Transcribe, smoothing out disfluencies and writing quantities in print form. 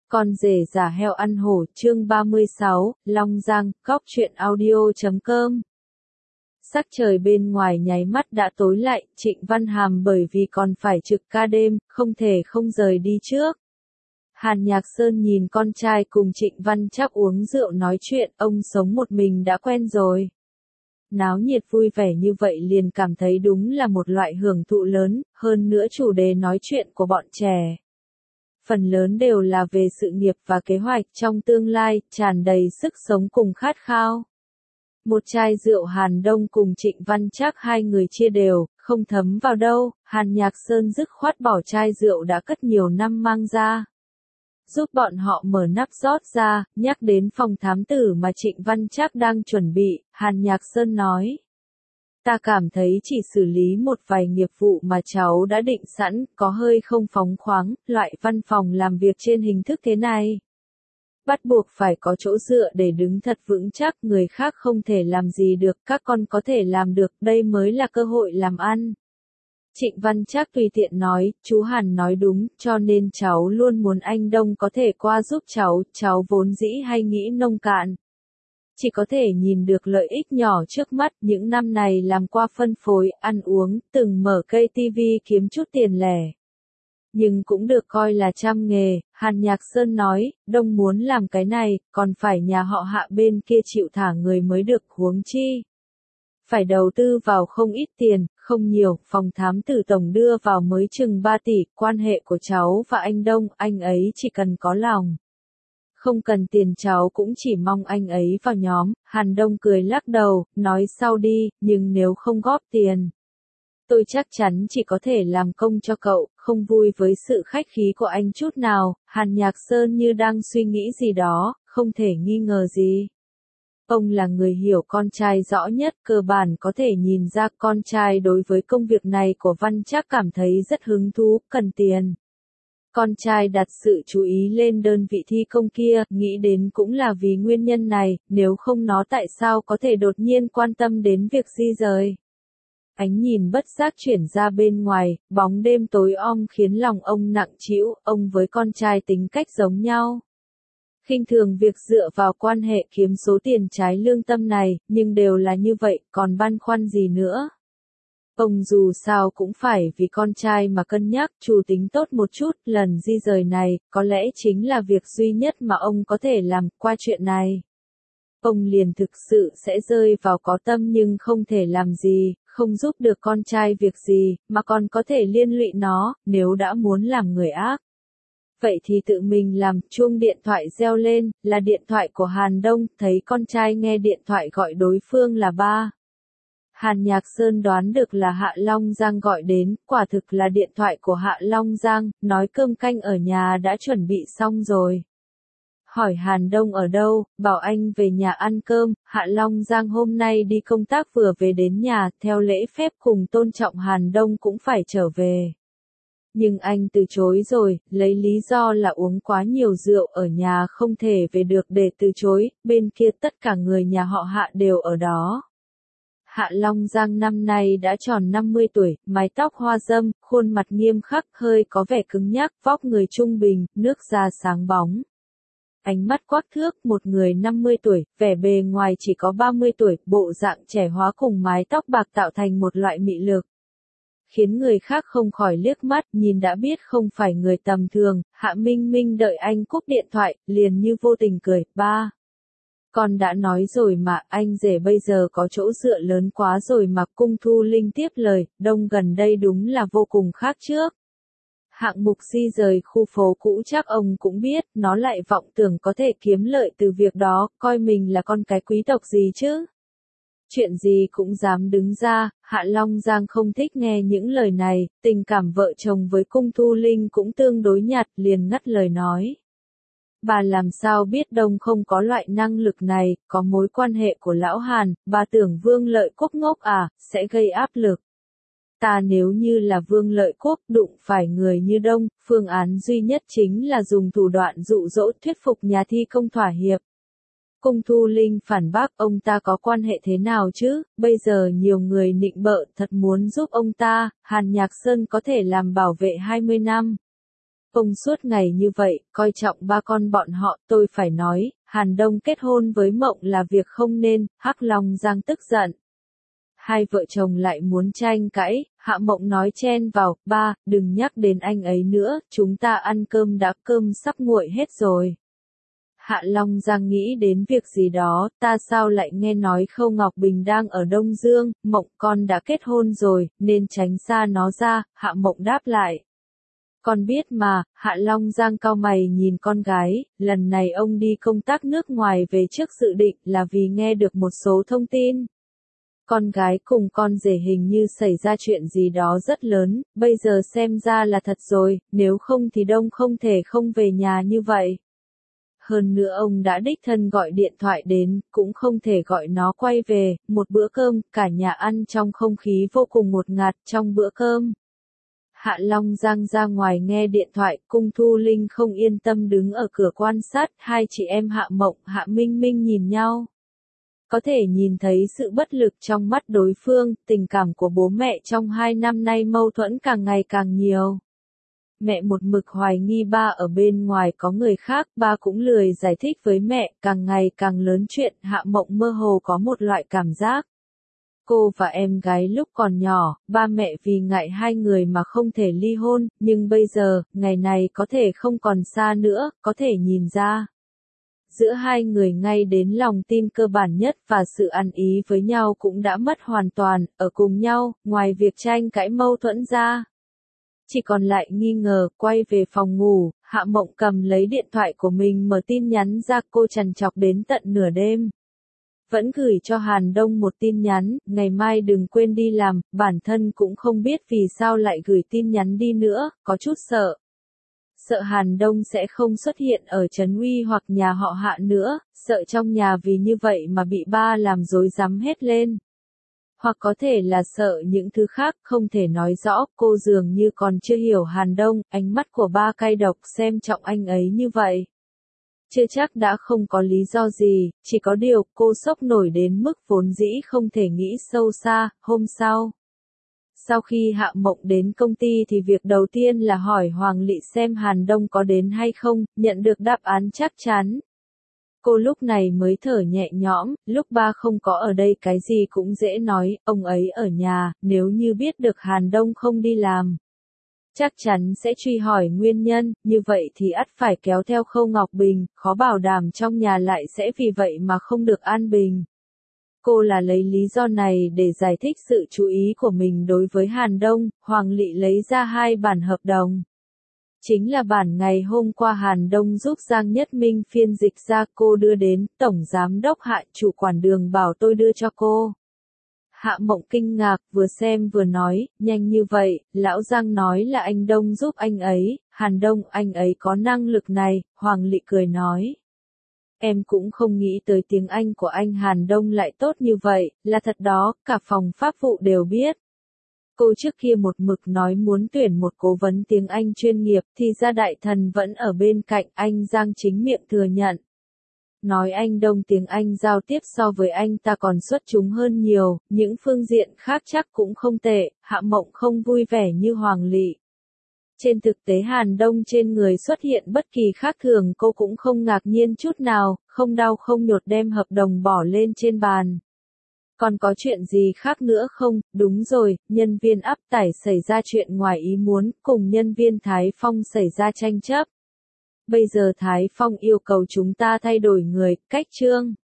Con rể giả heo ăn hổ chương 36, Long Giang, Góc Truyện Audio.com. Sắc trời bên ngoài nháy mắt đã tối lại, Trịnh Văn Hàm bởi vì còn phải trực ca đêm, không thể không rời đi trước. Hàn Nhạc Sơn nhìn con trai cùng Trịnh Văn Trác uống rượu nói chuyện, ông sống một mình đã quen rồi. Náo nhiệt vui vẻ như vậy liền cảm thấy đúng là một loại hưởng thụ lớn, hơn nữa chủ đề nói chuyện của bọn trẻ. Phần lớn đều là về sự nghiệp và kế hoạch trong tương lai, tràn đầy sức sống cùng khát khao. Một chai rượu Hàn Đông cùng Trịnh Văn Trác hai người chia đều, không thấm vào đâu, Hàn Nhạc Sơn dứt khoát bỏ chai rượu đã cất nhiều năm mang ra. Giúp bọn họ mở nắp rót ra, nhắc đến phòng thám tử mà Trịnh Văn Trác đang chuẩn bị, Hàn Nhạc Sơn nói. Ta cảm thấy chỉ xử lý một vài nghiệp vụ mà cháu đã định sẵn, có hơi không phóng khoáng, loại văn phòng làm việc trên hình thức thế này. Bắt buộc phải có chỗ dựa để đứng thật vững chắc, người khác không thể làm gì được, các con có thể làm được, đây mới là cơ hội làm ăn. Trịnh Văn Trác tùy tiện nói, chú Hàn nói đúng, cho nên cháu luôn muốn anh Đông có thể qua giúp cháu vốn dĩ hay nghĩ nông cạn. Chỉ có thể nhìn được lợi ích nhỏ trước mắt, những năm này làm qua phân phối, ăn uống, từng mở cây tivi kiếm chút tiền lẻ. Nhưng cũng được coi là trăm nghề, Hàn Nhạc Sơn nói, Đông muốn làm cái này, còn phải nhà họ Hạ bên kia chịu thả người mới được, huống chi. Phải đầu tư vào không ít tiền, không nhiều, phòng thám tử tổng đưa vào mới chừng 3 tỷ, quan hệ của cháu và anh Đông, anh ấy chỉ cần có lòng. Không cần tiền cháu cũng chỉ mong anh ấy vào nhóm, Hàn Đông cười lắc đầu, nói sau đi, nhưng nếu không góp tiền. Tôi chắc chắn chỉ có thể làm công cho cậu, không vui với sự khách khí của anh chút nào, Hàn Nhạc Sơn như đang suy nghĩ gì đó, không thể nghi ngờ gì. Ông là người hiểu con trai rõ nhất, cơ bản có thể nhìn ra con trai đối với công việc này của Văn Trác cảm thấy rất hứng thú, cần tiền. Con trai đặt sự chú ý lên đơn vị thi công kia, nghĩ đến cũng là vì nguyên nhân này, nếu không nó tại sao có thể đột nhiên quan tâm đến việc di rời. Ánh nhìn bất giác chuyển ra bên ngoài, bóng đêm tối om khiến lòng ông nặng trĩu, ông với con trai tính cách giống nhau. Khinh thường việc dựa vào quan hệ kiếm số tiền trái lương tâm này, nhưng đều là như vậy, còn băn khoăn gì nữa. Ông dù sao cũng phải vì con trai mà cân nhắc, chủ tính tốt một chút, lần di rời này, có lẽ chính là việc duy nhất mà ông có thể làm, qua chuyện này. Ông liền thực sự sẽ rơi vào có tâm nhưng không thể làm gì, không giúp được con trai việc gì, mà còn có thể liên lụy nó, nếu đã muốn làm người ác. Vậy thì tự mình làm, chuông điện thoại reo lên, là điện thoại của Hàn Đông, thấy con trai nghe điện thoại gọi đối phương là ba. Hàn Nhạc Sơn đoán được là Hạ Long Giang gọi đến, quả thực là điện thoại của Hạ Long Giang, nói cơm canh ở nhà đã chuẩn bị xong rồi. Hỏi Hàn Đông ở đâu, bảo anh về nhà ăn cơm, Hạ Long Giang hôm nay đi công tác vừa về đến nhà, theo lễ phép cùng tôn trọng Hàn Đông cũng phải trở về. Nhưng anh từ chối rồi, lấy lý do là uống quá nhiều rượu ở nhà không thể về được để từ chối, bên kia tất cả người nhà họ Hạ đều ở đó. Hạ Long Giang năm nay đã tròn 50 tuổi, mái tóc hoa râm, khuôn mặt nghiêm khắc, hơi có vẻ cứng nhắc, vóc người trung bình, nước da sáng bóng. Ánh mắt quắc thước, một người 50 tuổi, vẻ bề ngoài chỉ có 30 tuổi, bộ dạng trẻ hóa cùng mái tóc bạc tạo thành một loại mị lực. Khiến người khác không khỏi liếc mắt, nhìn đã biết không phải người tầm thường, Hạ Minh Minh đợi anh cúp điện thoại, liền như vô tình cười, ba. Con đã nói rồi mà, anh rể bây giờ có chỗ dựa lớn quá rồi mà, Cung Thu Linh tiếp lời, Đông gần đây đúng là vô cùng khác trước. Hạng mục di rời khu phố cũ chắc ông cũng biết, nó lại vọng tưởng có thể kiếm lợi từ việc đó, coi mình là con cái quý tộc gì chứ. Chuyện gì cũng dám đứng ra, Hạ Long Giang không thích nghe những lời này, tình cảm vợ chồng với Cung Thu Linh cũng tương đối nhạt, liền ngắt lời nói. Bà làm sao biết Đông không có loại năng lực này, có mối quan hệ của lão Hàn, bà tưởng Vương Lợi Quốc ngốc à, sẽ gây áp lực. Ta nếu như là Vương Lợi Quốc đụng phải người như Đông, phương án duy nhất chính là dùng thủ đoạn dụ dỗ thuyết phục nhà thi công thỏa hiệp. Cung Thu Linh phản bác, ông ta có quan hệ thế nào chứ, bây giờ nhiều người nịnh bợ thật muốn giúp ông ta, Hàn Nhạc Sơn có thể làm bảo vệ 20 năm. Ông suốt ngày như vậy, coi trọng ba con bọn họ, tôi phải nói, Hàn Đông kết hôn với Mộng là việc không nên, Hắc Long Giang tức giận. Hai vợ chồng lại muốn tranh cãi, Hạ Mộng nói chen vào, ba, đừng nhắc đến anh ấy nữa, chúng ta ăn cơm đã, cơm sắp nguội hết rồi. Hạ Long Giang nghĩ đến việc gì đó, ta sao lại nghe nói Khâu Ngọc Bình đang ở Đông Dương, Mộng con đã kết hôn rồi, nên tránh xa nó ra, Hạ Mộng đáp lại. Con biết mà, Hạ Long Giang cau mày nhìn con gái, lần này ông đi công tác nước ngoài về trước dự định là vì nghe được một số thông tin. Con gái cùng con rể hình như xảy ra chuyện gì đó rất lớn, bây giờ xem ra là thật rồi, nếu không thì Đông không thể không về nhà như vậy. Hơn nữa ông đã đích thân gọi điện thoại đến, cũng không thể gọi nó quay về, một bữa cơm, cả nhà ăn trong không khí vô cùng ngột ngạt trong bữa cơm. Hạ Long Giang ra ngoài nghe điện thoại, Cung Thu Linh không yên tâm đứng ở cửa quan sát, hai chị em Hạ Mộng, Hạ Minh Minh nhìn nhau. Có thể nhìn thấy sự bất lực trong mắt đối phương, tình cảm của bố mẹ trong 2 năm nay mâu thuẫn càng ngày càng nhiều. Mẹ một mực hoài nghi ba ở bên ngoài có người khác, ba cũng lười giải thích với mẹ, càng ngày càng lớn chuyện, Hạ Mộng mơ hồ có một loại cảm giác. Cô và em gái lúc còn nhỏ, ba mẹ vì ngại hai người mà không thể ly hôn, nhưng bây giờ, ngày này có thể không còn xa nữa, có thể nhìn ra. Giữa hai người ngay đến lòng tin cơ bản nhất và sự ăn ý với nhau cũng đã mất hoàn toàn, ở cùng nhau, ngoài việc tranh cãi mâu thuẫn ra. Chỉ còn lại nghi ngờ, quay về phòng ngủ, Hạ Mộng cầm lấy điện thoại của mình mở tin nhắn ra, cô trằn trọc đến tận nửa đêm. Vẫn gửi cho Hàn Đông một tin nhắn, ngày mai đừng quên đi làm, bản thân cũng không biết vì sao lại gửi tin nhắn đi nữa, có chút sợ. Sợ Hàn Đông sẽ không xuất hiện ở Trấn Uy hoặc nhà họ Hạ nữa, sợ trong nhà vì như vậy mà bị ba làm rối rắm hết lên. Hoặc có thể là sợ những thứ khác, không thể nói rõ, cô dường như còn chưa hiểu Hàn Đông, ánh mắt của ba cay độc xem trọng anh ấy như vậy. Chưa chắc đã không có lý do gì, chỉ có điều cô sốc nổi đến mức vốn dĩ không thể nghĩ sâu xa. Hôm sau, sau khi Hạ Mộng đến công ty thì việc đầu tiên là hỏi Hoàng Lị xem Hàn Đông có đến hay không, nhận được đáp án chắc chắn. Cô lúc này mới thở nhẹ nhõm, lúc ba không có ở đây cái gì cũng dễ nói, ông ấy ở nhà, nếu như biết được Hàn Đông không đi làm. Chắc chắn sẽ truy hỏi nguyên nhân, như vậy thì ắt phải kéo theo Khâu Ngọc Bình, khó bảo đảm trong nhà lại sẽ vì vậy mà không được an bình. Cô là lấy lý do này để giải thích sự chú ý của mình đối với Hàn Đông, Hoàng Lị lấy ra 2 bản hợp đồng. Chính là bản ngày hôm qua Hàn Đông giúp Giang Nhất Minh phiên dịch ra, cô đưa đến, Tổng Giám đốc Hạ, chủ quản Đường bảo tôi đưa cho cô. Hạ Mộng kinh ngạc, vừa xem vừa nói, nhanh như vậy, lão Giang nói là anh Đông giúp anh ấy, Hàn Đông, anh ấy có năng lực này, Hoàng Lị cười nói. Em cũng không nghĩ tới tiếng Anh của anh Hàn Đông lại tốt như vậy, là thật đó, cả phòng pháp vụ đều biết. Cô trước kia một mực nói muốn tuyển một cố vấn tiếng Anh chuyên nghiệp, thì ra đại thần vẫn ở bên cạnh, anh Giang chính miệng thừa nhận. Nói anh Đông tiếng Anh giao tiếp so với anh ta còn xuất chúng hơn nhiều, những phương diện khác chắc cũng không tệ, Hạ Mộng không vui vẻ như Hoàng Lị. Trên thực tế Hàn Đông trên người xuất hiện bất kỳ khác thường cô cũng không ngạc nhiên chút nào, không đau không nhột đem hợp đồng bỏ lên trên bàn. Còn có chuyện gì khác nữa không? Đúng rồi, nhân viên áp tải xảy ra chuyện ngoài ý muốn, cùng nhân viên Thái Phong xảy ra tranh chấp. Bây giờ Thái Phong yêu cầu chúng ta thay đổi người, cách chương.